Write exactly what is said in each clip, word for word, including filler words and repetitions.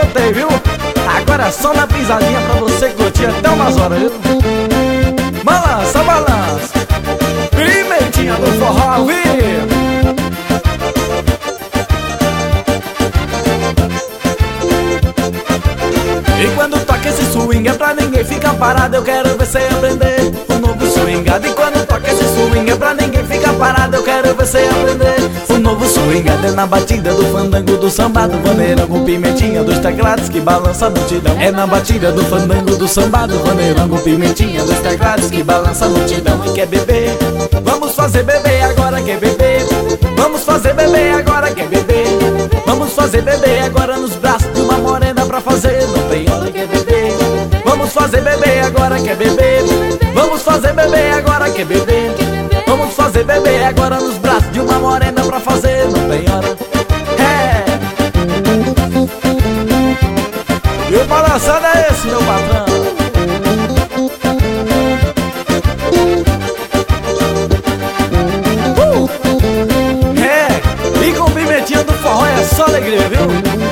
voltei, viu? Agora é só na pisadinha pra você curtir até umas horas, viu? Balança, balança, pimentinha do forró, viu? E quando toca esse swing é pra ninguém ficar parado, eu quero ver cê aprender o novo swingado. E quando toca esse swing é pra ninguém ficar parado, eu quero ver cê aprender o novo swingado. É na batida do fandango, do samba, do vaneirão, com pimentinha dos teclados que balança a multidão. É na batida do fandango, do samba, do vaneirão, com pimentinha dos teclados que balança a multidão. E quer beber? Vamos fazer beber agora, quer beber? Vamos fazer beber agora, quer beber? Vamos fazer beber agora nos braços de uma morena pra fazer, não tem hora, quer beber? Vamos fazer beber agora, quer beber? Vamos fazer beber agora, quer beber? Vamos fazer beber agora nos braços de uma morena pra fazer, não tem hora. É. E o balançado é esse, meu patrão. Uh. É. E com o pimentinho do forró é só alegria, viu?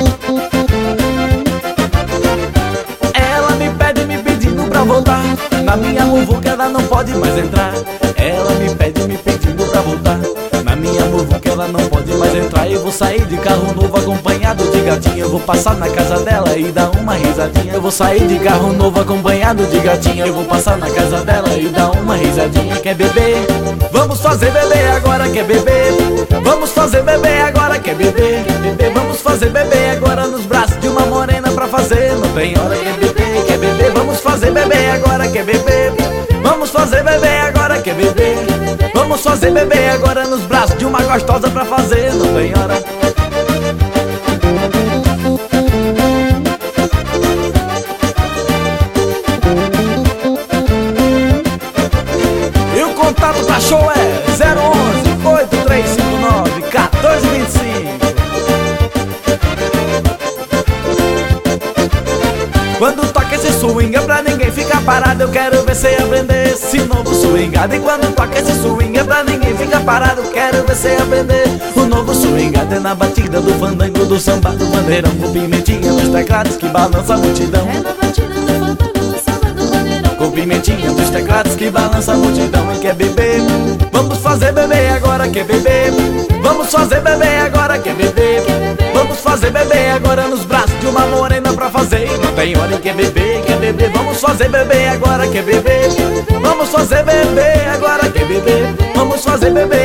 Voltar na minha muvuca, ela não pode mais entrar. Ela me pede, me pedindo pra voltar na minha muvuca, ela não pode mais entrar. Eu vou sair de carro novo acompanhado de gatinha. Eu vou passar na casa dela e dar uma risadinha. Eu vou sair de carro novo acompanhado de gatinha. Eu vou passar na casa dela e dar uma risadinha. Quer beber? Vamos fazer beber agora, quer beber? Vamos fazer beber agora, quer beber? Quer beber? Vamos fazer beber agora nos braços de uma morena pra fazer, não tem hora, quer beber? Quer beber? Vamos fazer beber agora, quer beber? Vamos fazer beber agora, quer beber? Vamos fazer beber agora nos braços de uma gostosa pra fazer, não tem hora. E o contato pra show é zero onze, oito três cinco nove, um quatro dois cinco. Quando toca esse swing é pra ninguém ficar parado, eu quero ver cê aprender esse novo swingado. E quando toca esse swing é pra ninguém ficar parado, eu quero ver cê aprender o novo swingado. É na batida do fandango, do samba, do bandeirão, com pimentinha dos teclados que balança a multidão. É na batida do fandango, do samba, do bandeirão, com pimentinha dos teclados que balança a multidão. E quer beber? Vamos fazer beber agora, quer beber? Vamos fazer beber agora, quer beber? Vamos fazer beber agora nos braços de uma morena pra fazer, não tem hora, quer beber, quer beber? Vamos fazer beber agora, quer beber? Vamos fazer beber agora, quer beber? Vamos fazer beber